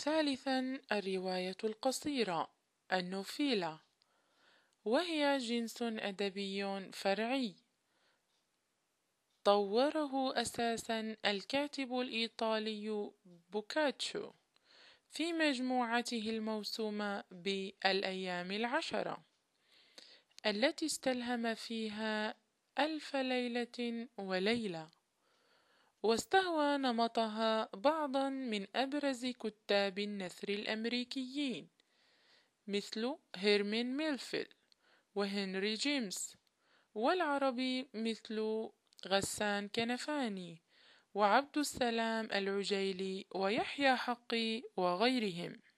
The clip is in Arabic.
ثالثا، الرواية القصيرة النوفيلا، وهي جنس أدبي فرعي طوره أساسا الكاتب الإيطالي بوكاتشو في مجموعته الموسومة بالأيام العشرة، التي استلهم فيها ألف ليلة وليلة، واستهوى نمطها بعضا من أبرز كتاب النثر الأمريكيين مثل هيرمان ميلفيل وهنري جيمس، والعربي مثل غسان كنفاني وعبد السلام العجيلي ويحيى حقي وغيرهم.